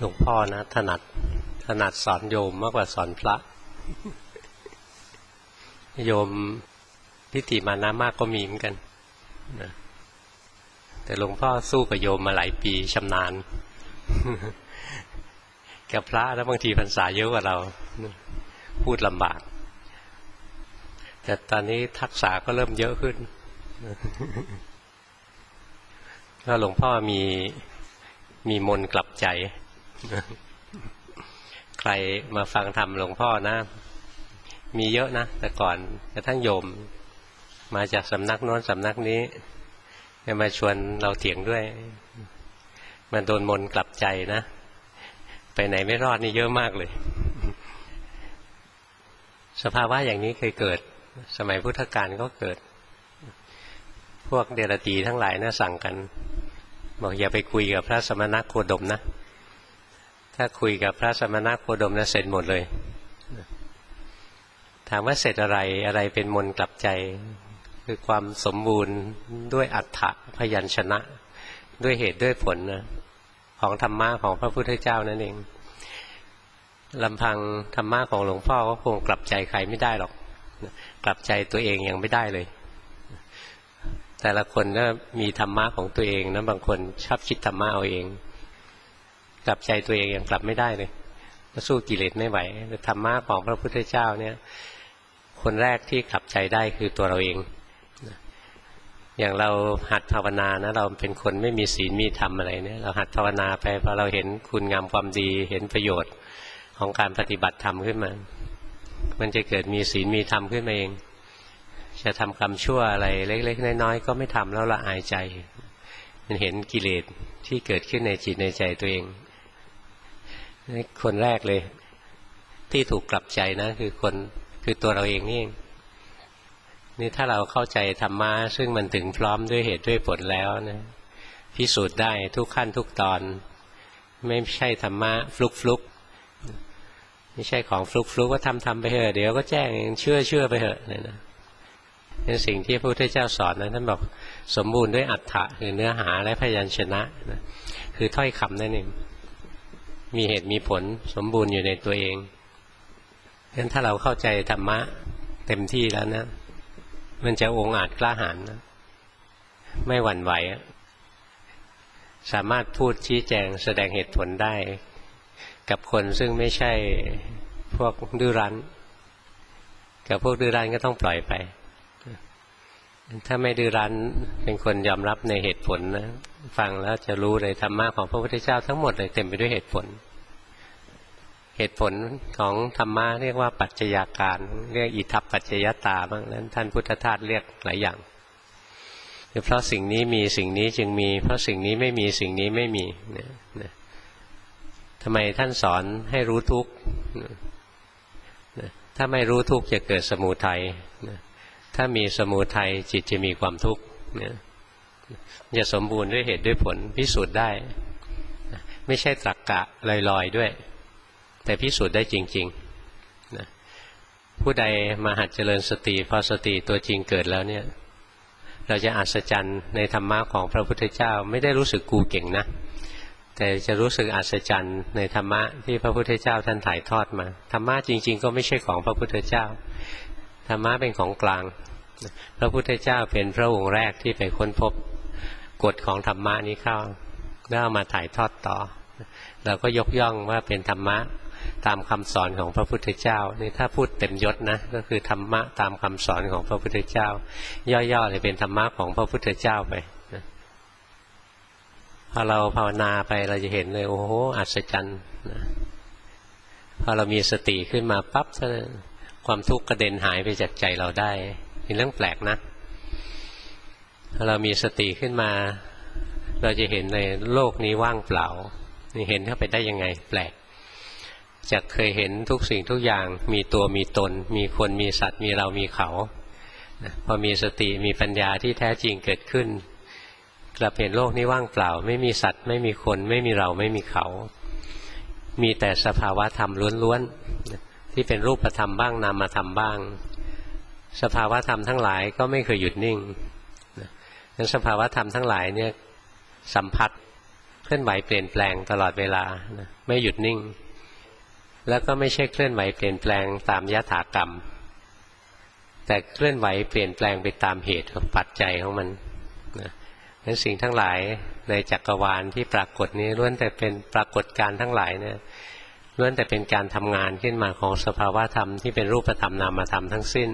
หลวงพ่อนะถนัดสอนโยมมากกว่าสอนพระโยมทิฏฐิมานะมากก็มีเหมือนกันนะแต่หลวงพ่อสู้กับโยมมาหลายปีชำนาญกับพระแล้วบางทีพรรษาเยอะกว่าเราพูดลำบากแต่ตอนนี้ทักษะก็เริ่มเยอะขึ้นก็หลวงพ่อมีมนต์กลับใจใครมาฟังธรรมหลวงพ่อนะมีเยอะนะแต่ก่อนกระทั่งโยมมาจากสำนักโน้นสำนักนี้จะมาชวนเราเถียงด้วยมันโดนมนต์กลับใจนะไปไหนไม่รอดนี่เยอะมากเลยสภาวะอย่างนี้เคยเกิดสมัยพุทธกาลก็เกิดพวกเดรัจฉีทั้งหลายนะสั่งกันบอกอย่าไปคุยกับพระสมณโคดมนะถ้าคุยกับพระสมณโคดมนะเสร็จหมดเลยถามว่าเสร็จอะไรเป็นมนต์กลับใจคือความสมบูรณ์ด้วยอัฏฐพยัญชนะด้วยเหตุด้วยผลนะของธรรมะของพระพุทธเจ้านั่นเองลำพังธรรมะของหลวงพ่อก็คงกลับใจใครไม่ได้หรอกกลับใจตัวเองยังไม่ได้เลยแต่ละคนก็มีธรรมะของตัวเองนะบางคนชอบคิดธรรมะเอาเองกลับใจตัวเองยังกลับไม่ได้เลยสู้กิเลสไม่ไหวธรรมะของพระพุทธเจ้าเนี่ยคนแรกที่กลับใจได้คือตัวเราเองอย่างเราหัดภาวนานะเราเป็นคนไม่มีศีลมีธรรมอะไรเนี่ยเราหัดภาวนาไปพอเราเห็นคุณงามความดีเห็นประโยชน์ของการปฏิบัติธรรมขึ้นมามันจะเกิดมีศีลมีธรรมขึ้นมาเองจะทำกรรมชั่วอะไรเล็กๆน้อยๆก็ไม่ทำแล้วละอายใจมันเห็นกิเลสที่เกิดขึ้นในจิตในใจตัวเองนี่คนแรกเลยที่ถูกกลับใจนะคือตัวเราเองนี่เองนี่ถ้าเราเข้าใจธรรมะซึ่งมันถึงพร้อมด้วยเหตุด้วยผลแล้วนะพิสูจน์ได้ทุกขั้นทุกตอนไม่ใช่ธรรมะฟลุกไม่ใช่ของฟลุกว่าทำไปเถอะเดี๋ยวก็แจ้งเองเชื่อไปเถอะเนี่ยนะเป็นสิ่งที่พระพุทธเจ้าสอนนะท่านบอกสมบูรณ์ด้วยอัฏฐะคือเนื้อหาและพยัญชนะนะคือถ้อยคำนั่นเองมีเหตุมีผลสมบูรณ์อยู่ในตัวเองงั้นถ้าเราเข้าใจธรรมะเต็มที่แล้วนะมันจะองอาจกล้าหาญนะไม่หวั่นไหวสามารถพูดชี้แจงแสดงเหตุผลได้กับคนซึ่งไม่ใช่พวกดื้อรั้นกับพวกดื้อรั้นก็ต้องปล่อยไปถ้าไม่ดื้อรั้นเป็นคนยอมรับในเหตุผลนะฟังแล้วจะรู้เลยธรรมะของพระพุทธเจ้าทั้งหมดเลยเต็มไปด้วยเหตุผลของธรรมะเรียกว่าปัจจัยาการเรียกอิทัปปัจจยตาบ้างนั้นท่านพุทธทาสเรียกหลายอย่างเพราะสิ่งนี้มีสิ่งนี้จึงมีเพราะสิ่งนี้ไม่มีสิ่งนี้ไม่มีนะทำไมท่านสอนให้รู้ทุกข์ถ้าไม่รู้ทุกข์จะเกิดสมุทัยถ้ามีสมุทัยจิตจะมีความทุกข์จะสมบูรณ์ด้วยเหตุด้วยผลพิสูจน์ได้ไม่ใช่ตรรกะลอยๆด้วยแต่พิสูจน์ได้จริงๆนะผู้ใดมาหัดเจริญสติพอสติตัวจริงเกิดแล้วเนี่ยเราจะอัศจรรย์ในธรรมะของพระพุทธเจ้าไม่ได้รู้สึกกูเก่งนะแต่จะรู้สึกอัศจรรย์ในธรรมะที่พระพุทธเจ้าท่านถ่ายทอดมาธรรมะจริงๆก็ไม่ใช่ของพระพุทธเจ้าธรรมะเป็นของกลางพระพุทธเจ้าเป็นพระองค์แรกที่ไปค้นพบกฎของธรรมะนี้เข้าแล้วเอามาถ่ายทอดต่อเราก็ยกย่องว่าเป็นธรรมะตามคำสอนของพระพุทธเจ้านี่ถ้าพูดเต็มยศนะก็คือธรรมะตามคำสอนของพระพุทธเจ้าย่อๆเลยเป็นธรรมะของพระพุทธเจ้าไปนะพอเราภาวนาไปเราจะเห็นเลยโอ้โหอัศจรรย์นะพอเรามีสติขึ้นมาปั๊บความทุกข์กระเด็นหายไปจากใจเราได้เป็นเรื่องแปลกนะพอเรามีสติขึ้นมาเราจะเห็นในโลกนี้ว่างเปล่านี่เห็นเข้าไปได้ยังไงแปลกจากเคยเห็นทุกสิ่งทุกอย่างมีตัวมีตนมีคนมีสัตว์มีเรามีเขาพอมีสติมีปัญญาที่แท้จริงเกิดขึ้นกลับเห็นโลกนี้ว่างเปล่าไม่มีสัตว์ไม่มีคนไม่มีเราไม่มีเขามีแต่สภาวะธรรมล้วนๆที่เป็นรูปธรรมบ้างนามธรรมบ้างสภาวะธรรมทั้งหลายก็ไม่เคยหยุดนิ่งนั้นสภาวะธรรมทั้งหลายเนี่ยสัมผัสลื่อนไหวเปลี่ยนแปลงตลอดเวลานะไม่หยุดนิ่งแล้วก็ไม่ใช่เคลื่อนไหวเปลี่ยนแปลงตามยถากรรมแต่เคลื่อนไหวเปลี่ยนแปลงไปตามเหตุของปัจจัยของมันนะนั้นสิ่งทั้งหลายในจักรวาลที่ปรากฏนี้ล้วนแต่เป็นปรากฏการณ์ทั้งหลายเนี่ยล้วนแต่เป็นการทำงานขึ้นมาของสภาวะธรรมที่เป็นรูปธรรมนามธรรมทั้งสิ้น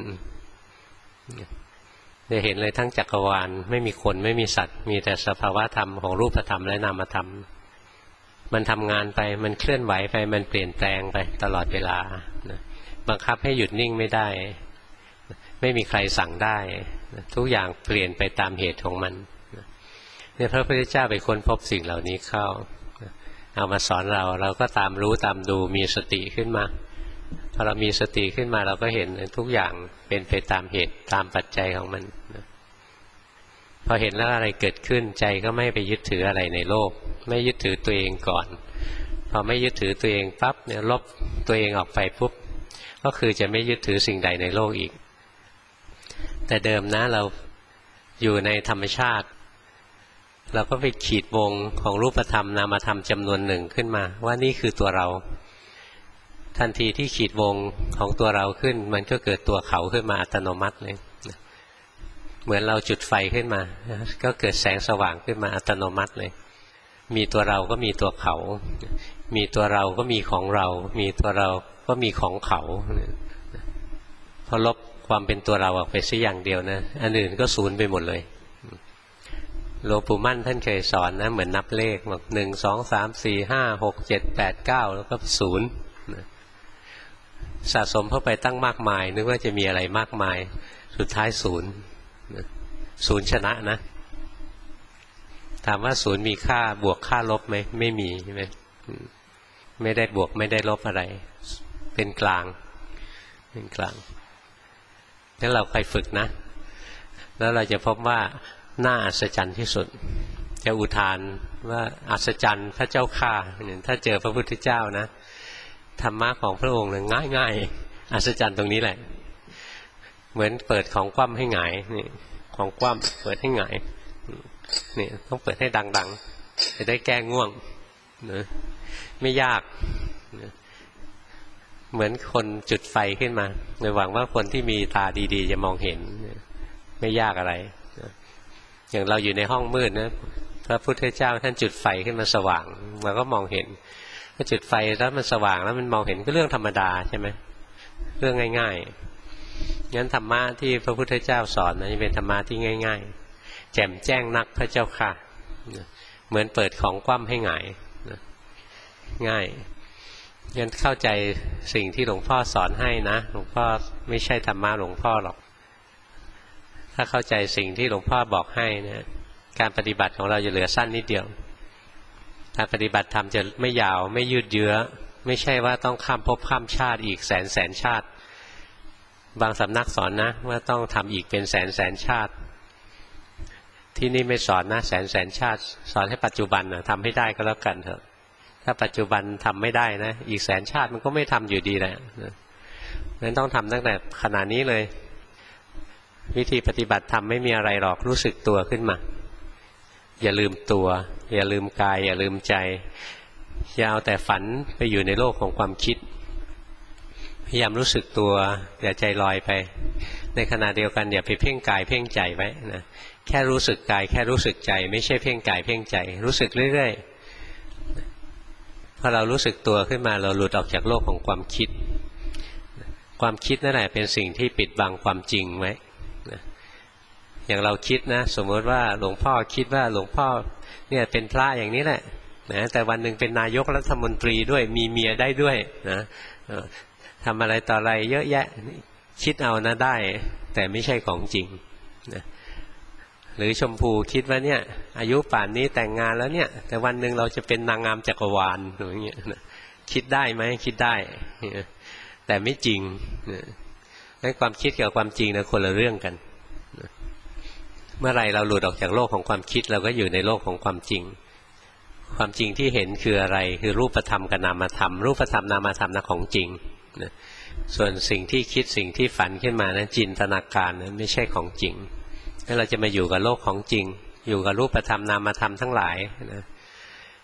จะเห็นเลยทั้งจักรวาลไม่มีคนไม่มีสัตว์มีแต่สภาวะธรรมของรูปธรรมและนามธรรมมันทำงานไปมันเคลื่อนไหวไปมันเปลี่ยนแปลงไปตลอดเวลาบังคับให้หยุดนิ่งไม่ได้ไม่มีใครสั่งได้ทุกอย่างเปลี่ยนไปตามเหตุของมันเนี่ยพระพุทธเจ้าไปค้นพบสิ่งเหล่านี้เข้าเอามาสอนเราก็ตามรู้ตามดูมีสติขึ้นมาพอเรามีสติขึ้นมาเราก็เห็นทุกอย่างเป็นไปตามเหตุตามปัจจัยของมันพอเห็นแล้วอะไรเกิดขึ้นใจก็ไม่ไปยึดถืออะไรในโลกไม่ยึดถือตัวเองก่อนพอไม่ยึดถือตัวเองปั๊บเนี่ยลบตัวเองออกไปปุ๊บก็คือจะไม่ยึดถือสิ่งใดในโลกอีกแต่เดิมนะเราอยู่ในธรรมชาติเราก็ไปขีดวงของรูปธรรมนามธรรมจำนวนหนึ่งขึ้นมาว่านี่คือตัวเราทันทีที่ขีดวงของตัวเราขึ้นมันก็เกิดตัวเขาขึ้นมาอัตโนมัติเลยเหมือนเราจุดไฟขึ้นมาก็เกิดแสงสว่างขึ้นมาอัตโนมัติเลยมีตัวเราก็มีตัวเขามีตัวเราก็มีของเรามีตัวเราก็มีของเขาพอลบความเป็นตัวเราออกไปสักอย่างเดียวนะอันอื่นก็สูญไปหมดเลยหลวงปู่มั่นท่านเคยสอนนะเหมือนนับเลขแบบ1 2 3 4 5 6 7 8 9แล้วก็ศูนย์สะสมเข้าไปตั้งมากมายนึกว่าจะมีอะไรมากมายสุดท้ายศูนย์ศูนย์ชนะนะถามว่าศูนย์มีค่าบวกค่าลบไหมไม่มีใช่ไหมไม่ได้บวกไม่ได้ลบอะไรเป็นกลางเป็นกลางงั้นเราค่อยฝึกนะแล้วเราจะพบว่าน่าอัศจรรย์ที่สุดจะอุทานว่าอัศจรรย์พระเจ้าข้าถ้าเจอพระพุทธเจ้านะธรรมะของพระองค์ง่ายง่ายอัศจรรย์ตรงนี้แหละเหมือนเปิดของคว่ำให้หงายนี่ของคว่ำเปิดให้หงายนี่ต้องเปิดให้ดังๆจะได้แก้ง่วงนะไม่ยากนะเหมือนคนจุดไฟขึ้นมาหวังว่าคนที่มีตาดีๆจะมองเห็นไม่ยากอะไรอย่างเราอยู่ในห้องมืดนะพระพุทธเจ้าท่านจุดไฟขึ้นมาสว่างเราก็มองเห็นถ้าจุดไฟแล้วมันสว่างแล้วมันมองเห็นก็เรื่องธรรมดาใช่ไหมเรื่องง่ายๆงั้นธรรมะที่พระพุทธเจ้าสอนนะเป็นธรรมะที่ง่ายๆแจ่มแจ้งนักพระเจ้าค่ะเหมือนเปิดของคว่ำให้หงายง่ายงั้นเข้าใจสิ่งที่หลวงพ่อสอนให้นะหลวงพ่อไม่ใช่ธรรมะหลวงพ่อหรอกถ้าเข้าใจสิ่งที่หลวงพ่อบอกให้เนี่ยการปฏิบัติของเราจะเหลือสั้นนิดเดียวการปฏิบัติธรรมจะไม่ยาวไม่ยืดเยื้อไม่ใช่ว่าต้องข้ามภพข้ามชาติอีกแสนชาติบางสำนักสอนนะว่าต้องทำอีกเป็นแสนชาติที่นี่ไม่สอนนะแสนชาติสอนให้ปัจจุบันนะทำให้ได้ก็แล้วกันเถอะถ้าปัจจุบันทำไม่ได้นะอีกแสนชาติมันก็ไม่ทำอยู่ดีแหละนั้นต้องทำตั้งแต่ขณะนี้เลยวิธีปฏิบัติธรรมไม่มีอะไรหรอกรู้สึกตัวขึ้นมาอย่าลืมตัวอย่าลืมกายอย่าลืมใจอย่าเอาแต่ฝันไปอยู่ในโลกของความคิดพยายามรู้สึกตัวอย่าใจลอยไปในขณะเดียวกันอย่าไปเพ่งกายเพ่งใจไว้นะแค่รู้สึกกายแค่รู้สึกใจไม่ใช่เพ่งกายเพ่งใจรู้สึกเรื่อยๆพอเรารู้สึกตัวขึ้นมาเราหลุดออกจากโลกของความคิดความคิดนั่นแหละเป็นสิ่งที่ปิดบังความจริงไว้อย่างเราคิดนะสมมติว่าหลวงพ่อคิดว่าหลวงพ่อเนี่ยเป็นพระอย่างนี้แหละนะแต่วันหนึ่งเป็นนายกรัฐมนตรีด้วยมีเมียได้ด้วยนะทำอะไรต่ออะไรเยอะแยะคิดเอานะได้แต่ไม่ใช่ของจริงนะหรือชมพูคิดว่าเนี่ยอายุป่านนี้แต่งงานแล้วเนี่ยแต่วันหนึ่งเราจะเป็นนางงามจักรวาลอย่างเงี้ยนะคิดได้ไหมคิดได้แต่ไม่จริงนะความคิดกับความจริงนะคนละเรื่องกันเมื่อไรเราหลุดออกจากโลกของความคิดเราก็อยู่ในโลกของความจริงความจริงที่เห็นคืออะไรคือรูปธรรมกับนามธรรมรูปธรรมนามธรรมนะของจริงนะส่วนสิ่งที่คิดสิ่งที่ฝันขึ้นมานั้นจินตนาการนั้นไม่ใช่ของจริงถ้าเราจะมาอยู่กับโลกของจริงอยู่กับรูปธรรมนามธรรมทั้งหลายนะ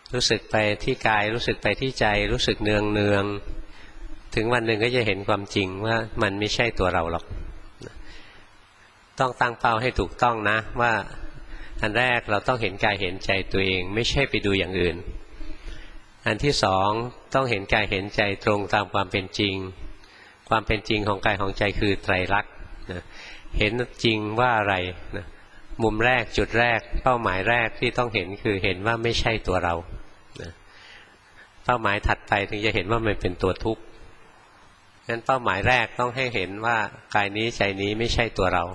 รู้สึกไปที่กายรู้สึกไปที่ใจรู้สึกเนืองถึงวันหนึ่งก็จะเห็นความจริงว่ามันไม่ใช่ตัวเราหรอกต้องตั้งเป้าให้ถูกต้องนะว่าอันแรกเราต้องเห็นกายเห็นใจตัวเองไม่ใช่ไปดูอย่างอื่นอันที่สองต้องเห็นกายเห็นใจตรงตามความเป็นจริงความเป็นจริงของกายของใจคือไตรลักษณ์เห็นจริงว่าอะไรนะมุมแรกจุดแรกเป้าหมายแรกที่ต้องเห็นคือเห็นว่าไม่ใช่ตัวเราเป้าหมายถัดไปถึงจะเห็นว่ามันเป็นตัวทุกข์งั้นเป้าหมายแรกต้องให้เห็นว่ากายนี้ใจนี้ไม่ใช่ตัวเรา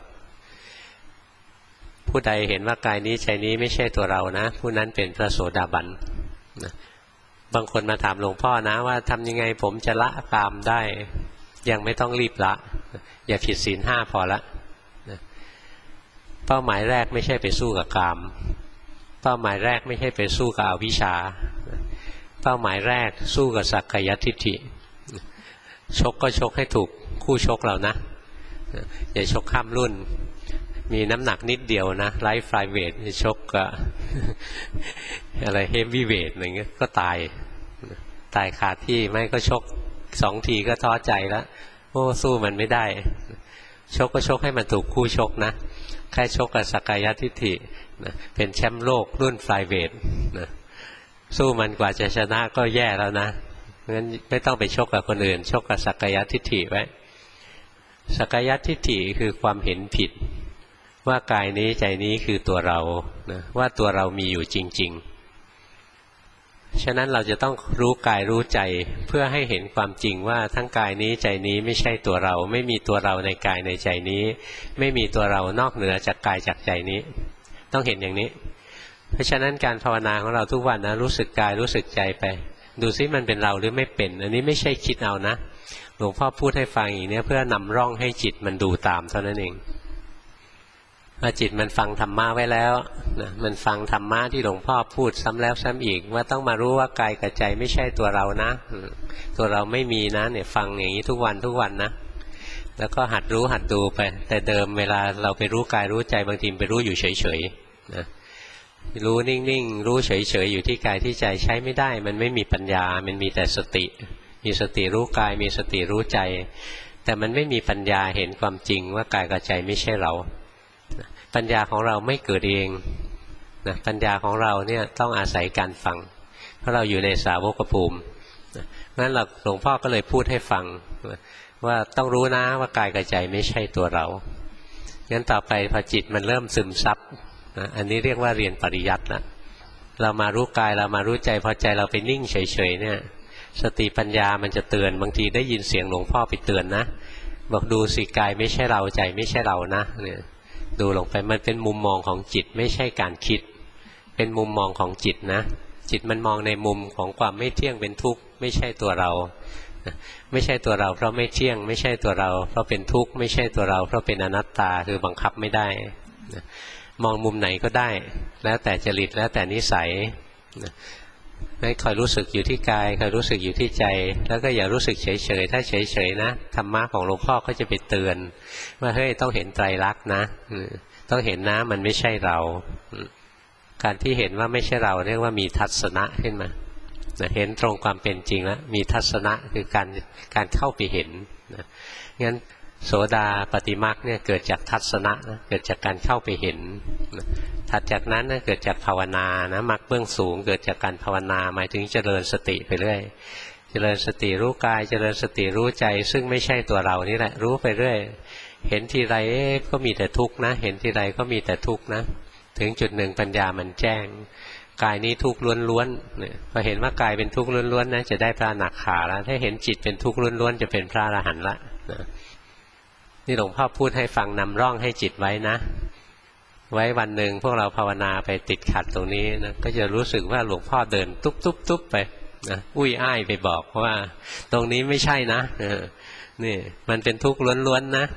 ผู้ใดเห็นว่ากายนี้ใจนี้ไม่ใช่ตัวเรานะผู้นั้นเป็นพระโสดาบันนะบางคนมาถามหลวงพ่อนะว่าทำยังไงผมจะละกามได้ยังไม่ต้องรีบละอย่าผิดศีล 5พอละนะเป้าหมายแรกไม่ใช่ไปสู้กับกามเป้าหมายแรกไม่ใช่ไปสู้กับอวิชชาเป้าหมายแรกสู้กับสักกายทิฏฐิชกก็ชกให้ถูกคู่ชกเรานะอย่าชกข้ามรุ่นมีน้ำหนักนิดเดียวนะไลท์ฟลายเวทชกกับอะไรเฮฟวี่เวทอะไรเงี้ยก็ตายคาที่ไม่ก็ชก2 ทีก็ท้อใจแล้วโอ้สู้มันไม่ได้ชกก็ชกให้มันถูกคู่ชกนะแค่ชกกับสักกายทิฏฐินะเป็นแชมป์โลกรุ่นฟลายเวทนะสู้มันกว่าจะชนะก็แย่แล้วนะงั้นไม่ต้องไปชกกับคนอื่นชกกับสักกายทิฏฐิไว้สักกายทิฏฐิคือความเห็นผิดว่ากายนี้ใจนี้คือตัวเรานะว่าตัวเรามีอยู่จริงๆฉะนั้นเราจะต้องรู้กายรู้ใจเพื่อให้เห็นความจริงว่าทั้งกายนี้ใจนี้ไม่ใช่ตัวเราไม่มีตัวเราในกายในใจนี้ไม่มีตัวเรานอกเหนือจากกายจากใจนี้ต้องเห็นอย่างนี้เพราะฉะนั้นการภาวนาของเราทุกวันนะรู้สึกกายรู้สึกใจไปดูซิมันเป็นเราหรือไม่เป็นอันนี้ไม่ใช่คิดเอานะหลวงพ่อพูดให้ฟังอย่างนี้เพื่อนำร่องให้จิตมันดูตามเท่านั้นเองพอจิตมันฟังธรรมะไว้แล้วนะมันฟังธรรมะที่หลวงพ่อพูดซ้ำแล้วซ้ำอีกว่าต้องมารู้ว่ากายกับใจไม่ใช่ตัวเรานะตัวเราไม่มีนะเนี่ยฟังอย่างนี้ทุกวันนะแล้วก็หัดรู้หัดดูไปแต่เดิมเวลาเราไปรู้กายรู้ใจบางทีไปรู้อยู่เฉยๆนะรู้นิ่งๆรู้เฉยๆอยู่ที่กายที่ใจใช้ไม่ได้มันไม่มีปัญญามันมีแต่สติมีสติรู้กายมีสติรู้ใจแต่มันไม่มีปัญญาเห็นความจริงว่ากายกับใจไม่ใช่เราปัญญาของเราไม่เกิดเองนะปัญญาของเราเนี่ยต้องอาศัยการฟังเพราะเราอยู่ในสาวกภูมิงั้นหลวงพ่อก็เลยพูดให้ฟังว่าต้องรู้นะว่ากายกับใจไม่ใช่ตัวเรางั้นต่อไปพอจิตมันเริ่มซึมซับนะอันนี้เรียกว่าเรียนปริยัติละเรามารู้กายเรามารู้ใจพอใจเราไปนิ่งเฉยๆเนี่ยสติปัญญามันจะเตือนบางทีได้ยินเสียงหลวงพ่อไปเตือนนะบอกดูสิกายไม่ใช่เราใจไม่ใช่เรานะเนี่ยดูลงไปมันเป็นมุมมองของจิตไม่ใช่การคิดเป็นมุมมองของจิตนะจิตมันมองในมุมของความไม่เที่ยงเป็นทุกข์ไม่ใช่ตัวเราไม่ใช่ตัวเราเพราะไม่เที่ยงไม่ใช่ตัวเราเพราะเป็นทุกข์ไม่ใช่ตัวเราเพราะเป็นอนัตตาคือบังคับไม่ได้มองมุมไหนก็ได้แล้วแต่จริตแล้วแต่นิสัยให้คอยรู้สึกอยู่ที่กายคอยรู้สึกอยู่ที่ใจแล้วก็อย่ารู้สึกเฉยๆถ้าเฉยๆนะธรรมะของหลวงพ่อก็จะไปเตือนว่าเฮ้ยต้องเห็นไตรลักษณ์นะต้องเห็นนะมันไม่ใช่เราการที่เห็นว่าไม่ใช่เราเรียกว่ามีทัศนะขึ้นมาเห็นตรงความเป็นจริงแล้วมีทัศนะคือการเข้าไปเห็นนะงั้นโสดาปฏิมรรคเนี่ยเกิดจากทัศนะนะเกิดจากการเข้าไปเห็นถัดจากนั้นนะเกิดจากภาวนานะมรรคเบื้องสูงเกิดจากการภาวนาหมายถึงเจริญสติไปเรื่อยเจริญสติรู้กายเจริญสติรู้ใจซึ่งไม่ใช่ตัวเรานี่แหละรู้ไปเรื่อยเห็นทีไรก็มีแต่ทุกข์นะเห็นทีไรก็มีแต่ทุกข์นะถึงจุดหนึ่งปัญญามันแจ้งกายนี้ทุกข์ล้วนๆเนี่ยพอเห็นว่ากายเป็นทุกข์ล้วนๆนะจะได้พระอนาคาแล้วถ้าเห็นจิตเป็นทุกข์ล้วนๆจะเป็นพระอรหันต์ละนะนี่หลวงพ่อพูดให้ฟังนำร่องให้จิตไว้นะไว้วันหนึ่งพวกเราภาวนาไปติดขัดตรงนี้นะก็จะรู้สึกว่าหลวงพ่อเดินตุ๊บไปนะอุ้ยอ้ายไปบอกว่าตรงนี้ไม่ใช่นะนี่มันเป็นทุกข์ล้วนๆนะ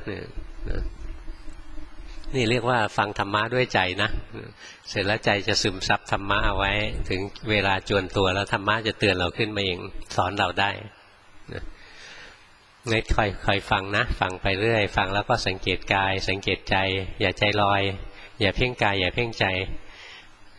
นี่เรียกว่าฟังธรรมะด้วยใจนะเสร็จแล้วใจจะซึมซับธรรมะเอาไว้ถึงเวลาจวนตัวแล้วธรรมะจะเตือนเราขึ้นมาเองสอนเราได้งั้นค่อยฟังนะฟังไปเรื่อยฟังแล้วก็สังเกตกายสังเกตใจอย่าใจลอยอย่าเพ่งกายอย่าเพ่งใจ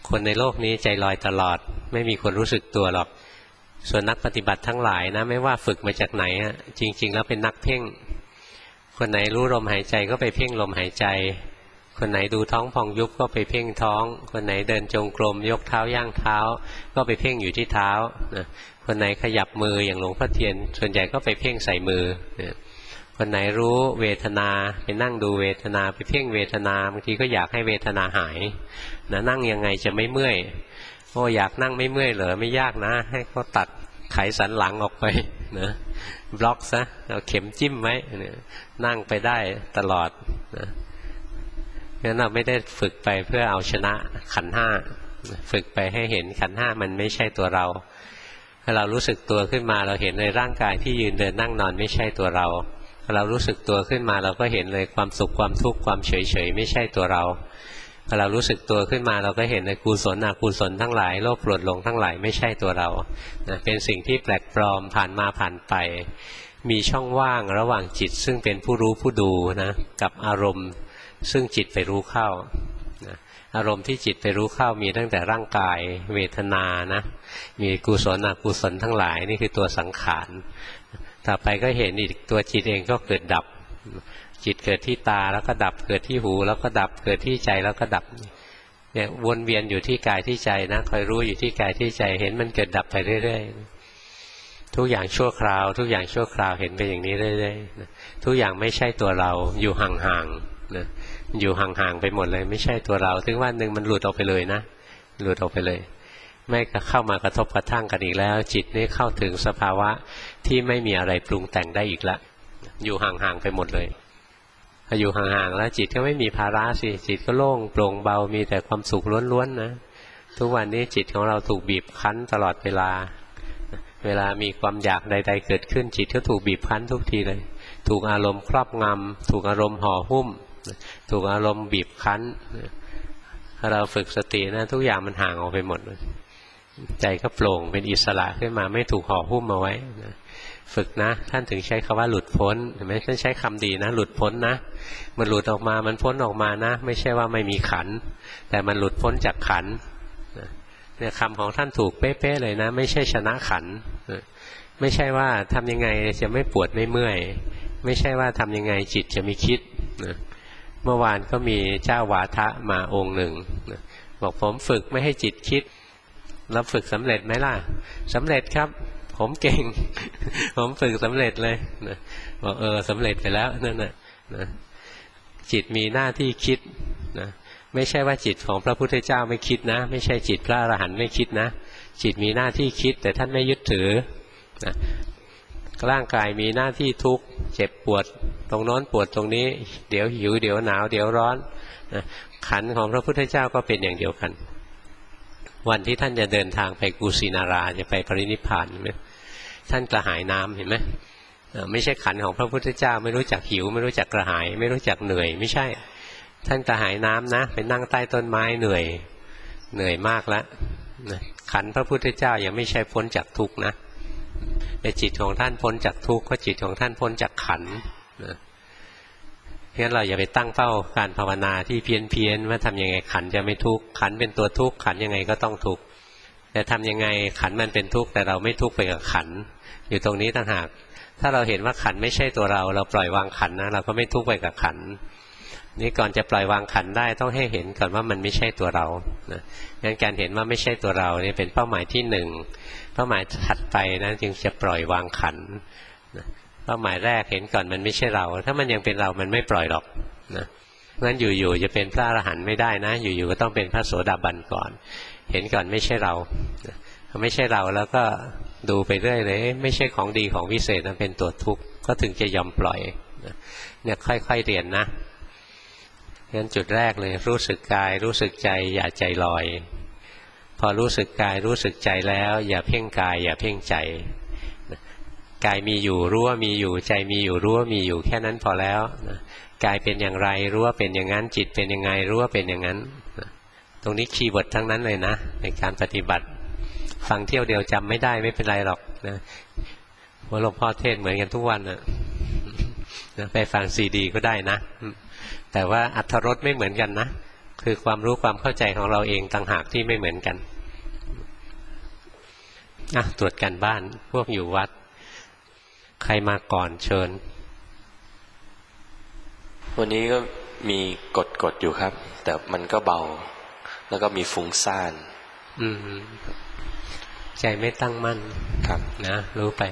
คนในโลกนี้ใจลอยตลอดไม่มีคนรู้สึกตัวหรอกส่วนนักปฏิบัติทั้งหลายนะไม่ว่าฝึกมาจากไหนจริงๆแล้วเป็นนักเพ่งคนไหนรู้ลมหายใจก็ไปเพ่งลมหายใจคนไหนดูท้องพองยุบก็ไปเพ่งท้องคนไหนเดินจงกรมยกเท้าย่างเท้าก็ไปเพ่งอยู่ที่เท้านะคนไหนขยับมืออย่างหลวงพ่อเทียนส่วนใหญ่ก็ไปเพ่งใส่มือนะคนไหนรู้เวทนาไปนั่งดูเวทนาไปเพ่งเวทนาบางทีก็อยากให้เวทนาหายนะนั่งยังไงจะไม่เมื่อยโอ้อยากนั่งไม่เมื่อยเหรอไม่ยากนะให้เขาตัดไขสันหลังออกไปนะบล็อกซะเอาเข็มจิ้มไว้นั่งไปได้ตลอดนะงั้นเราไม่ได้ฝึกไปเพื่อเอาชนะขันธ์ห้าฝึกไปให้เห็นขันธ์ห้ามันไม่ใช่ตัวเราถ้าเรารู้สึกตัวขึ้นมาเราเห็นเลยร่างกายที่ยืนเดินนั่งนอนไม่ใช่ตัวเราถ้าเรารู้สึกตัวขึ้นมาเราก็เห็นเลยความสุขความทุกข์ความเฉยเฉยไม่ใช่ตัวเราพอเรารู้สึกตัวขึ้นมาเราก็เห็นในกุศลอกุศลทั้งหลายโลภโกรธหลงทั้งหลายไม่ใช่ตัวเรานะเป็นสิ่งที่แปลกปลอมผ่านมาผ่านไปมีช่องว่างระหว่างจิตซึ่งเป็นผู้รู้ผู้ดูนะกับอารมณ์ซึ่งจิตไปรู้เข้านะอารมณ์ที่จิตไปรู้เข้ามีตั้งแต่ร่างกายเวทนานะมีกุศลอกุศลทั้งหลายนี่คือตัวสังขารต่อไปก็เห็นอีกตัวจิตเองก็เกิดดับจิตเกิดที่ตาแล้วก็ดับเกิดที่หูแล้วก็ดับเกิดที่ใจแล้วก็ดับเนี่ยวนเวียนอยู่ที่กายที่ใจนะคอยรู้อยู่ที่กายที่ใจเห็นมันเกิดดับไปเรื่อยๆทุกอย่างชั่วคราวทุกอย่างชั่วคราวเห็นไปอย่างนี้เรื่อยๆทุกอย่างไม่ใช่ตัวเราอยู่ห่างๆนะอยู่ห่างๆไปหมดเลยไม่ใช่ตัวเราถึงวันหนึ่งมันหลุดออกไปเลยนะหลุดออกไปเลยไม่เข้ามากระทบกระทั่งกันอีกแล้วจิตนี่เข้าถึงสภาวะที่ไม่มีอะไรปรุงแต่งได้อีกละอยู่ห่างๆไปหมดเลยพออยู่ห่างๆแล้วจิตก็ไม่มีภาระสิจิตก็โล่งโปร่งเบามีแต่ความสุขล้วนๆนะทุกวันนี้จิตของเราถูกบีบคั้นตลอดเวลามีความอยากใดๆเกิดขึ้นจิตก็ถูกบีบคั้นทุกทีเลยถูกอารมณ์ครอบงำถูกอารมณ์ห่อหุ้มถูกอารมณ์บีบคั้นถ้าเราฝึกสตินะทุกอย่างมันห่างออกไปหมดใจก็โปร่งเป็นอิสระขึ้นมาไม่ถูกห่อหุ้มมาไว้ฝึกนะท่านถึงใช้คำว่าหลุดพ้นเห็นไหมท่านใช้คำดีนะหลุดพ้นนะมันหลุดออกมามันพ้นออกมานะไม่ใช่ว่าไม่มีขันแต่มันหลุดพ้นจากขันเนี่ยคำของท่านถูกเป๊ะๆเลยนะไม่ใช่ชนะขันไม่ใช่ว่าทำยังไงจะไม่ปวดไม่เมื่อยไม่ใช่ว่าทำยังไงจิตจะไม่คิดเมื่อวานก็มีเจ้าวาทะมาองค์หนึ่งบอกผมฝึกไม่ให้จิตคิดแล้วฝึกสำเร็จไหมล่ะสำเร็จครับผมเก่ง ผมฝึกสำเร็จเลยนะบอกสำเร็จไปแล้วนั่นนะจิตมีหน้าที่คิดนะไม่ใช่ว่าจิตของพระพุทธเจ้าไม่คิดนะไม่ใช่จิตพระอรหันต์ไม่คิดนะจิตมีหน้าที่คิดแต่ท่านไม่ยึดถือนะร่างกายมีหน้าที่ทุกข์เจ็บปวดตรงโน้นปวดตรงนี้เดี๋ยวหิวเดี๋ยวหนาวเดี๋ยวร้อนนะขันธ์ของพระพุทธเจ้าก็เป็นอย่างเดียวกันวันที่ท่านจะเดินทางไปกุสินาราจะไปปรินิพพานเห็นไหมท่านกระหายน้ำเห็นไหมไม่ใช่ขันธ์ของพระพุทธเจ้าไม่รู้จักหิวไม่รู้จักกระหายไม่รู้จักเหนื่อยไม่ใช่ท่านกระหายน้ำนะไปนั่งใต้ต้นไม้เหนื่อยมากแล้วขันธ์พระพุทธเจ้ายังไม่ใช่พ้นจากทุกข์นะแต่จิตของท่านพ้นจากทุกข์ก็จิตของท่านพ้นจากขันธ์เพราะฉะนั้นเราอย่าไปตั้งเป้าการภาวนาที่เพี้ยนว่าทำยังไงขันจะไม่ทุกข์ขันเป็นตัวทุกข์ขันยังไงก็ต้องทุกข์แต่ทำยังไงขันมันเป็นทุกข์แต่เราไม่ทุกข์ไปกับขันอยู่ตรงนี้ต่างหากถ้าเราเห็นว่าขันไม่ใช่ตัวเราปล่อยวางขันนะเราก็ไม่ทุกข์ไปกับขันนี่ก่อนจะปล่อยวางขันได้ต้องให้เห็นก่อนว่ามันไม่ใช่ตัวเรางั้นการเห็นว่าไม่ใช่ตัวเรานี่เป็นเป้าหมายที่หนึ่งเป้าหมายถัดไปนะจึงจะปล่อยวางขันเป้าหมายแรกเห็นก่อนมันไม่ใช่เราถ้ามันยังเป็นเรามันไม่ปล่อยหรอกนะงั้นอยู่ๆจะเป็นพระอรหันต์ไม่ได้นะอยู่ๆก็ต้องเป็นพระโสดาบันก่อนเห็นก่อนไม่ใช่เราไม่ใช่เราแล้วก็ดูไปเรื่อยเลยไม่ใช่ของดีของวิเศษมันเป็นตัวทุกข์ก็ถึงจะยอมปล่อยเนี่ยค่อยๆเรียนนะงั้นจุดแรกเลยรู้สึกกายรู้สึกใจอย่าใจลอยพอรู้สึกกายรู้สึกใจแล้วอย่าเพ่งกายอย่าเพ่งใจกายมีอยู่รู้ว่ามีอยู่ใจมีอยู่รู้ว่ามีอยู่แค่นั้นพอแล้วกายเป็นอย่างไรรู้ว่าเป็นอย่างนั้นจิตเป็นยังไงรู้ว่าเป็นอย่างนั้นตรงนี้คีย์เวิร์ดทั้งนั้นเลยนะในการปฏิบัติฟังเที่ยวเดียวจำไม่ได้ไม่เป็นไรหรอกนะว่าหลวงพ่อเทศเหมือนกันทุกวันนะไปฟังซีดีก็ได้นะแต่ว่าอรรถรสไม่เหมือนกันนะคือความรู้ความเข้าใจของเราเองต่างหากที่ไม่เหมือนกันตรวจการบ้านพวกอยู่วัดใครมาก่อนเชิญวันนี้ก็มีกดอยู่ครับแต่มันก็เบาแล้วก็มีฟุ้งซ่านใจไม่ตั้งมั่นครับนะรู้ไป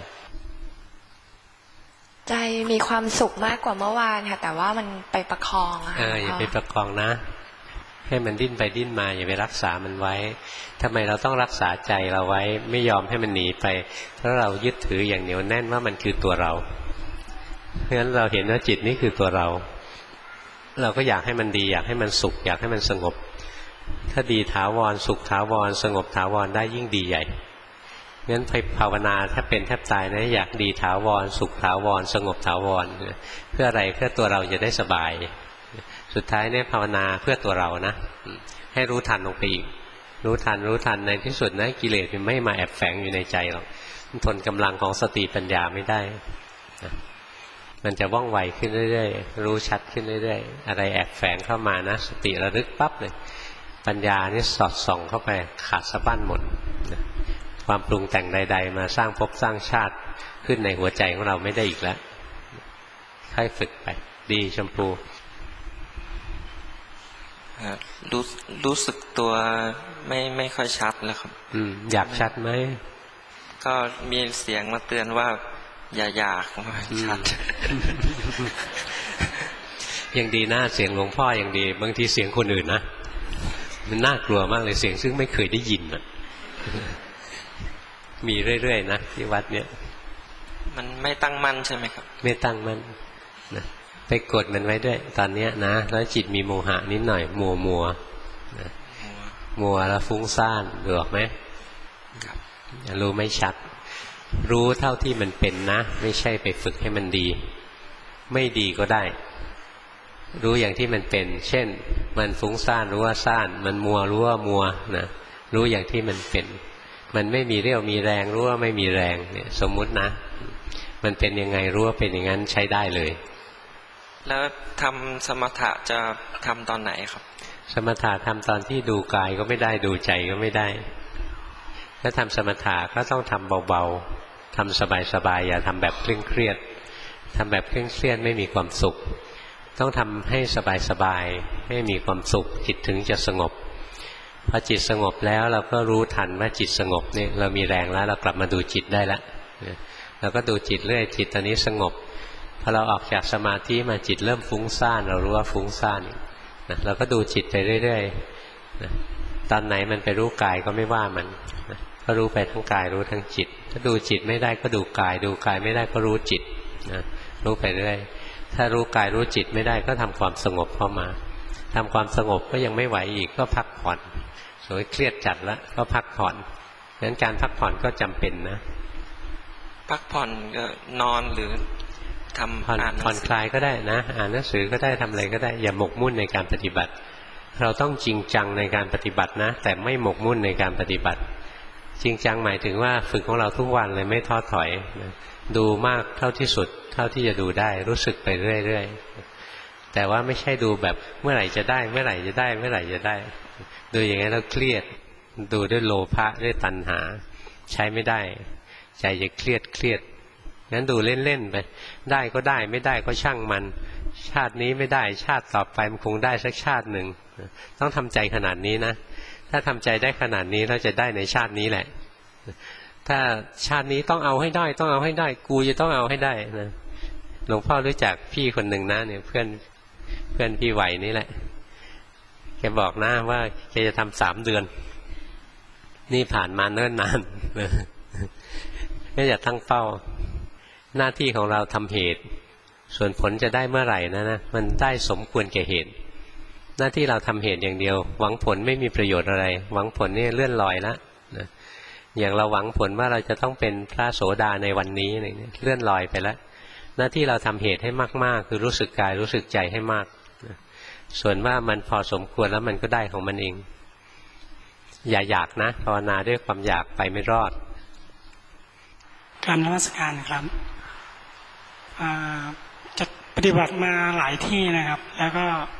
ใจมีความสุขมากกว่าเมื่อวานค่ะแต่ว่ามันไปประคองอย่าไปประคองนะให้มันดิ้นไปดิ้นมาอย่าไปรักษามันไว้ทำไมเราต้องรักษาใจเราไว้ไม่ยอมให้มันหนีไปเพราะเรายึดถืออย่างเหนียวแน่นว่ามันคือตัวเราเพราะฉะนั้นเราเห็นว่าจิตนี้คือตัวเราเราก็อยากให้มันดีอยากให้มันสุขอยากให้มันสงบถ้าดีถาวรสุขถาวรสงบถาวรได้ยิ่งดีใหญ่งั้นภาวนาถ้าเป็นแทบตายนะอยากดีถาวรสุขถาวรสงบถาวรเพื่ออะไรเพื่อตัวเราจะได้สบายสุดท้ายเนี่ยภาวนาเพื่อตัวเรานะให้รู้ทันลงไปอีกรู้ทันในที่สุดนะกิเลสมันไม่มาแอบแฝงอยู่ในใจหรอกมันทนกำลังของสติปัญญาไม่ได้มันจะว่องไวขึ้นเรื่อยๆรู้ชัดขึ้นเรื่อยๆอะไรแอบแฝงเข้ามานะสติระลึกปั๊บเลยปัญญานี่สอดส่องเข้าไปขาดสะบั้นหมดความปรุงแต่งใดๆมาสร้างภพสร้างชาติขึ้นในหัวใจของเราไม่ได้อีกแล้วค่อยฝึกไปดีชมพูรู้สึกตัวไม่ค่อยชัดแล้วครับอยากชัดไหมก็มีเสียงมาเตือนว่าอย่าอยากชัดยังดีนะเสียงหลวงพ่อยังดีบางทีเสียงคนอื่นนะมันน่ากลัวมากเลยเสียงซึ่งไม่เคยได้ยินมีเรื่อยๆนะที่วัดเนี้ยมันไม่ตั้งมั่นใช่ไหมครับไม่ตั้งมั่นนะไปกดมันไว้ด้วยตอนเนี้ยนะแล้วจิตมีโมหะนิดหน่อยมัวนะมัวแล้วฟุ้งซ่านรู้ออกไหมรู้ไม่ชัดรู้เท่าที่มันเป็นนะไม่ใช่ไปฝึกให้มันดีไม่ดีก็ได้รู้อย่างที่มันเป็นเช่นมันฟุ้งซ่านรู้ว่าซ่านมันมัวรู้ว่ามัวนะรู้อย่างที่มันเป็นมันไม่มีเรี่ยวมีแรงรู้ว่าไม่มีแรงเนี่ยสมมุตินะมันเป็นยังไงรู้ว่าเป็นอย่างนั้นใช้ได้เลยแล้วทำสมถะจะทำตอนไหนครับสมถะทำตอนที่ดูกายก็ไม่ได้ดูใจก็ไม่ได้ถ้าทำสมถะก็ต้องทำเบาๆทำสบายๆอย่าทำแบบเคร่งเครียดทำแบบเคร่งเครียดไม่มีความสุขต้องทำให้สบายๆให้มีความสุขจิตถึงจะสงบพอจิตสงบแล้วเราก็รู้ทันว่าจิตสงบเนี่ยเรามีแรงแล้วเรากลับมาดูจิตได้แล้วเราก็ดูจิตเรื่อยจิตตอนนี้สงบพอเราออกจากสมาธิมาจิตเริ่มฟุ้งซ่านเรารู้ว่าฟุ้งซ่านนะเราก็ดูจิตไปเรื่อยๆนะตอนไหนมันไปรู้กายก็ไม่ว่ามันนะก็รู้ไปทั้งกายรู้ทั้งจิตถ้าดูจิตไม่ได้ก็ดูกายดูกายไม่ได้ก็รู้จิตนะรู้ไปเรื่อยถ้ารู้กายรู้จิตไม่ได้ก็ทำความสงบเข้ามาทำความสงบก็ยังไม่ไหวอีกก็พักผ่อนสวยเครียดจัดแล้วก็พักผ่อนงั้นการพักผ่อนก็จำเป็นนะพักผ่อนก็นอนหรือทำผ่อนคลายก็ได้นะอ่านหนังสือก็ได้ทำอะไรก็ได้อย่าหมกมุ่นในการปฏิบัติเราต้องจริงจังในการปฏิบัตินะแต่ไม่หมกมุ่นในการปฏิบัติจริงจังหมายถึงว่าฝึกของเราทุกวันเลยไม่ท้อถอยนะดูมากเท่าที่สุดเท่าที่จะดูได้รู้สึกไปเรื่อยๆแต่ว่าไม่ใช่ดูแบบเมื่อไหร่จะได้เมื่อไหร่จะได้เมื่อไหร่จะได้ดูอย่างนั้นเราเครียดดูด้วยโลภะด้วยตัณหาใช้ไม่ได้ใจจะเครียดงั้นดูเล่นๆไปได้ก็ได้ไม่ได้ก็ช่างมันชาตินี้ไม่ได้ชาติต่อไปมันคงได้สักชาติหนึ่งต้องทำใจขนาดนี้นะถ้าทำใจได้ขนาดนี้เราจะได้ในชาตินี้แหละถ้าชาตินี้ต้องเอาให้ได้ต้องเอาให้ได้กูจะต้องเอาให้ได้นะหลวงพ่อรู้จักพี่คนหนึ่งนะเนี่ยเพื่อนพี่ไหวนี่แหละแกบอกนะว่าแกจะทำ3 เดือนนี่ผ่านมาเนิ่นนานก็อย่าตั้งเป้าหน้าที่ของเราทำเหตุส่วนผลจะได้เมื่อไหร่นะมันได้สมควรแก่เหตุหน้าที่เราทำเหตุอย่างเดียวหวังผลไม่มีประโยชน์อะไรหวังผลนี่เลื่อนลอยแล้วนะอย่างเราหวังผลว่าเราจะต้องเป็นพระโสดาในวันนี้อะไรเนี่ยเลื่อนลอยไปแล้วหน้าที่เราทำเหตุให้มากๆคือรู้สึกกายรู้สึกใจให้มากนะส่วนว่ามันพอสมควรแล้วมันก็ได้ของมันเองอย่าอยากนะภาวนาด้วยความอยากไปไม่รอดการนมัสการครับจะปฏิบัติมาหลายที่นะครับแล้วก็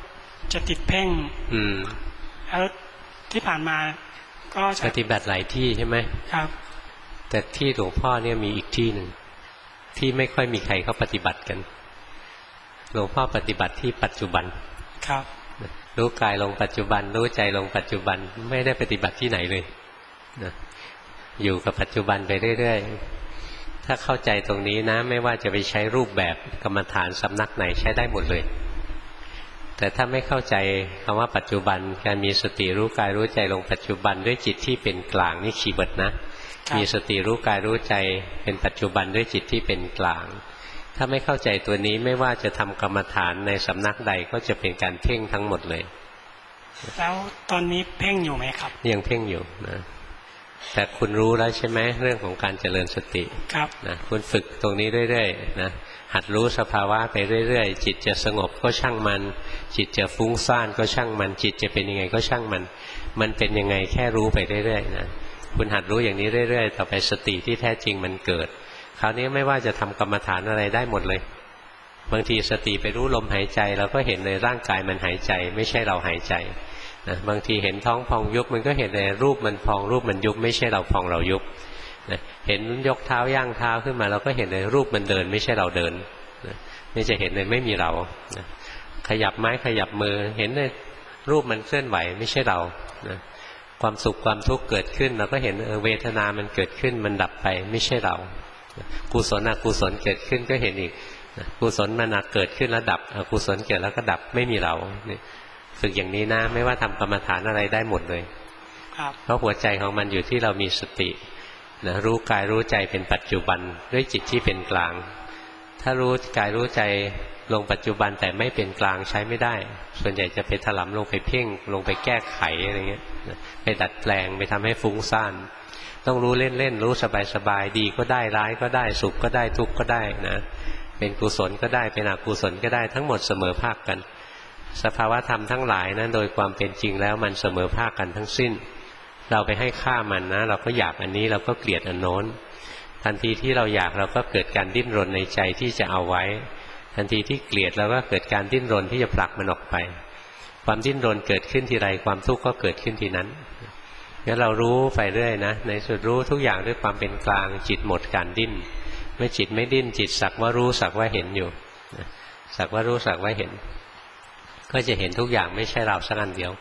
จะติดเพ่งแล้วที่ผ่านมาก็ปฏิบัติหลายที่ใช่ไหมครับแต่ที่หลวงพ่อเนี่ยมีอีกที่หนึ่งที่ไม่ค่อยมีใครเขาปฏิบัติกันหลวงพ่อปฏิบัติที่ปัจจุบันครับรู้กายลงปัจจุบันรู้ใจลงปัจจุบันไม่ได้ปฏิบัติที่ไหนเลยนะอยู่กับปัจจุบันไปเรื่อยๆถ้าเข้าใจตรงนี้นะไม่ว่าจะไปใช้รูปแบบกรรมฐานสำนักไหนใช้ได้หมดเลยแต่ถ้าไม่เข้าใจคำว่าปัจจุบันการมีสติรู้กายรู้ใจลงปัจจุบันด้วยจิตที่เป็นกลางนี่คีย์เวิร์ดนะมีสติรู้กายรู้ใจเป็นปัจจุบันด้วยจิตที่เป็นกลางถ้าไม่เข้าใจตัวนี้ไม่ว่าจะทำกรรมฐานในสำนักใดก็จะเป็นการเพ่งทั้งหมดเลยแล้วตอนนี้เพ่งอยู่ไหมครับยังเพ่งอยู่นะแต่คุณรู้แล้วใช่ไหมเรื่องของการเจริญสติครับนะคุณฝึกตรงนี้เรื่อยๆนะหัดรู้สภาวะไปเรื่อยๆจิตจะสงบก็ช่างมันจิตจะฟุ้งซ่านก็ช่างมันจิตจะเป็นยังไงก็ช่างมันมันเป็นยังไงแค่รู้ไปเรื่อยๆนะคุณหัดรู้อย่างนี้เรื่อยๆต่อไปสติที่แท้จริงมันเกิดคราวนี้ไม่ว่าจะทำกรรมฐานอะไรได้หมดเลยบางทีสติไปรู้ลมหายใจเราก็เห็นในร่างกายมันหายใจไม่ใช่เราหายใจนะบางทีเห็นท้องพองยุบมันก็เห็นในรูปมันพองรูปมันยุบไม่ใช่เราพองเรายุบนะเห็นยกเท้าย่างเท้าขึ้นมาเราก็เห็นในรูปมันเดินไม่ใช่เราเดินนะนี่จะเห็นเลยไม่มีเรานะขยับไม้ขยับมือเห็นในรูปมันเคลื่อนไหวไม่ใช่เรานะความสุขความทุกข์เกิดขึ้นเราก็เห็นเวทนามันเกิดขึ้นมันดับไปไม่ใช่เรากุศลอกุศลเกิดขึ้นก็เห็นอีกกุศลมันเกิดขึ้นแล้วดับอกุศลเกิดแล้วก็ดับไม่มีเราฝึกอย่างนี้นะไม่ว่าทำกรรมฐานอะไรได้หมดเลยเพราะหัวใจของมันอยู่ที่เรามีสตินะรู้กายรู้ใจเป็นปัจจุบันด้วยจิตที่เป็นกลางถ้ารู้กายรู้ใจลงปัจจุบันแต่ไม่เป็นกลางใช้ไม่ได้ส่วนใหญ่จะไปถลำลงไปเพ่งลงไปแก้ไขอะไรเงี้ยไปดัดแปลงไปทำให้ฟุ้งซ่านต้องรู้เล่นๆรู้สบายๆดีก็ได้ร้ายก็ได้สุขก็ได้ทุกข์ก็ได้นะเป็นกุศลก็ได้เป็นอกุศลก็ได้ทั้งหมดเสมอภาคกันสภาวะธรรมทั้งหลายนั้นโดยความเป็นจริงแล้วมันเสมอภาคกันทั้งสิ้นเราไปให้ค่ามันนะเราก็อยากอันนี้เราก็เกลียดอันโน้นทันทีที่เราอยากเราก็เกิดการดิ้นรนในใจที่จะเอาไว้ทันทีที่เกลียดเราก็เกิดการดิ้นรนที่จะผลักมันออกไปความดิ้นรนเกิดขึ้นทีไรความทุกข์ก็เกิดขึ้นทีนั้นงั้นเรารู้ไปเรื่อยนะในสุดรู้ทุกอย่างด้วยความเป็นกลางจิตหมดการดิ้นเมื่อจิตไม่ดิ้นจิตสักว่ารู้สักว่าเห็นอยู่สักว่ารู้สักว่าเห็นก็จะเห็นทุกอย่างไม่ใช่เราสักอันเดียว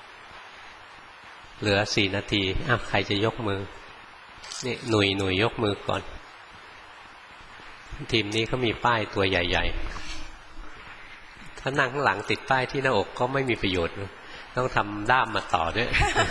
เหลือ4 นาทีใครจะยกมือนี่หนุ่ยยกมือก่อนทีมนี้เขามีป้ายตัวใหญ่ๆถ้านั่งข้างหลังติดป้ายที่หน้าอกก็ไม่มีประโยชน์ต้องทำด้ามมาต่อด้วย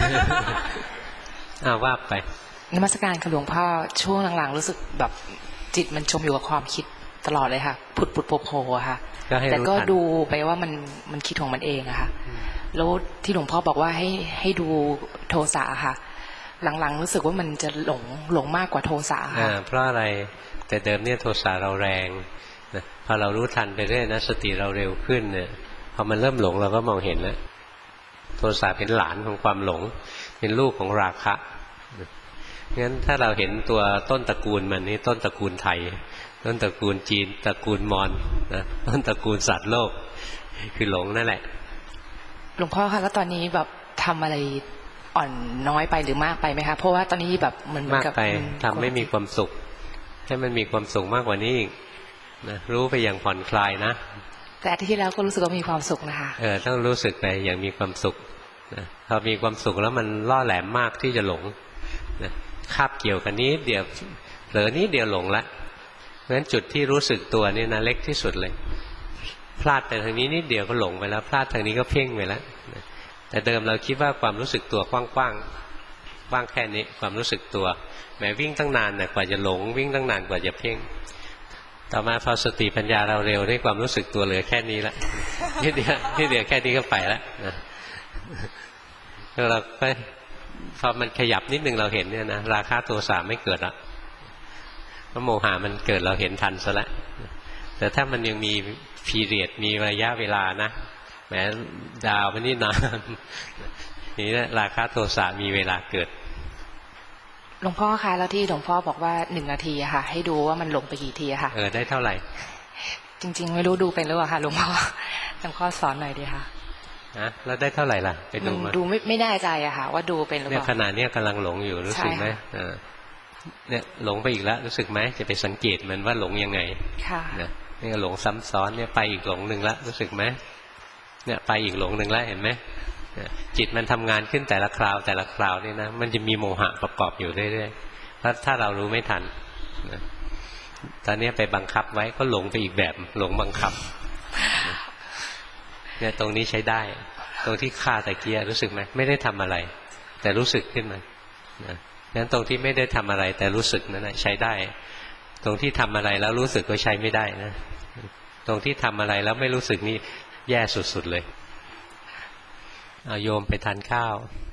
ว่าไปนมัสการค่ะหลวงพ่อช่วงหลังๆรู้สึกแบบจิตมันจมอยู่กับความคิดตลอดเลยค่ะผุดโผล่ค่ะแต่ก็ดูไปว่ามันคิดของมันเองอะค่ะแล้วที่หลวงพ่อบอกว่าให้ดูโทสะค่ะหลังๆรู้สึกว่ามันจะหลงมากกว่าโทสะค่ะเพราะอะไรแต่เดิมเนี่ยโทสะเราแรงนะพอเรารู้ทันไปเรื่อยนะสติเราเร็วขึ้นเนี่ยพอมันเริ่มหลงเราก็มองเห็นแล้วโทสะเป็นหลานของความหลงเป็นลูกของราคะงั้นถ้าเราเห็นตัวต้นตระกูลมันนี่ต้นตระกูลไทยต้นตระกูลจีนตระกูลมอญนะต้นตระกูลสัตว์โลกคือหลงนั่นแหละหลวงพ่อคะแล้วตอนนี้แบบทำอะไรอ่อนน้อยไปหรือมากไปไหมคะเพราะว่าตอนนี้แบบมันมากไปทำไม่มีความสุขให้มันมีความสุขมากกว่านี้อีกนะรู้ไปอย่างผ่อนคลายนะแต่อาทิตย์ที่แล้วก็รู้สึกว่ามีความสุขนะคะต้องรู้สึกไปอย่างมีความสุขนะพอมีความสุขแล้วมันล่อแหลมมากที่จะหลงนะคาบเกี่ยวกันนี้เดี๋ยวเผลอนี้เดียวหลงละเพราะฉะนั้นจุดที่รู้สึกตัวนี่นะเล็กที่สุดเลยพลาดไปทางนี้นิดเดียวก็หลงไปแล้วพลาดทางนี้ก็เพ่งไปแล้วแต่เดิมเราคิดว่าความรู้สึกตัวกว้างแค่นี้ความรู้สึกตัวแม้วิ่งตั้งนานกว่าจะหลงวิ่งตั้งนานกว่าจะเพ่งต่อมาพอสติปัญญาเราเร็วได้ความรู้สึกตัวเหลือแค่นี้ละนิดเดียวแค่นี้ก็ไปแล้วนะเราก็พอมันขยับนิดนึงเราเห็นเนี่ยนะราคะโทสะไม่เกิดละเพราะโมหะมันเกิดเราเห็นทันซะแล้วแต่ถ้ามันยังมีพีเรียดมีระยะเวลานะแหมดาวมันนี่นานนี่นะราคะโทสะมีเวลาเกิดหลวงพ่อคะแล้วที่หลวงพ่อบอกว่า1 นาทีอะค่ะให้ดูว่ามันหลงไปกี่ทีอะค่ะได้เท่าไหร่จริงๆไม่รู้ดูเป็นหรือเปล่าค่ะหลวงพ่อสอนหน่อยดีค่ะนะแล้วได้เท่าไหร่ล่ะไปดูมาดูไม่แน่ใจอะค่ะว่าดูเป็นหรือเปล่าเนี่ยขณะนี้กำลังหลงอยู่รู้สึกไหมเนี่ยหลงไปอีกแล้วรู้สึกไหมจะไปสังเกตมันว่าหลงยังไงค่ะนี่หลงซ้ำซ้อนเนี่ยไปอีกหลงหนึ่งละรู้สึกไหมเนี่ยไปอีกหลงหนึ่งแล้วเห็นไหมจิตมันทำงานขึ้นแต่ละคราวแต่ละคราวนี่นะมันจะมีโมหะประกอบอยู่เรื่อยๆถ้าเรารู้ไม่ทันตอนนี้ไปบังคับไว้ก็หลงไปอีกแบบหลงบังคับเนี่ยตรงนี้ใช้ได้ตรงที่ฆ่าตะเกียรู้สึกไหมไม่ได้ทำอะไรแต่รู้สึกขึ้นมางั้นตรงที่ไม่ได้ทำอะไรแต่รู้สึกนั่นแหละใช้ได้ตรงที่ทำอะไรแล้วรู้สึกก็ใช้ไม่ได้นะตรงที่ทำอะไรแล้วไม่รู้สึกนี่แย่สุดๆเลยเอาโยมไปทานข้าว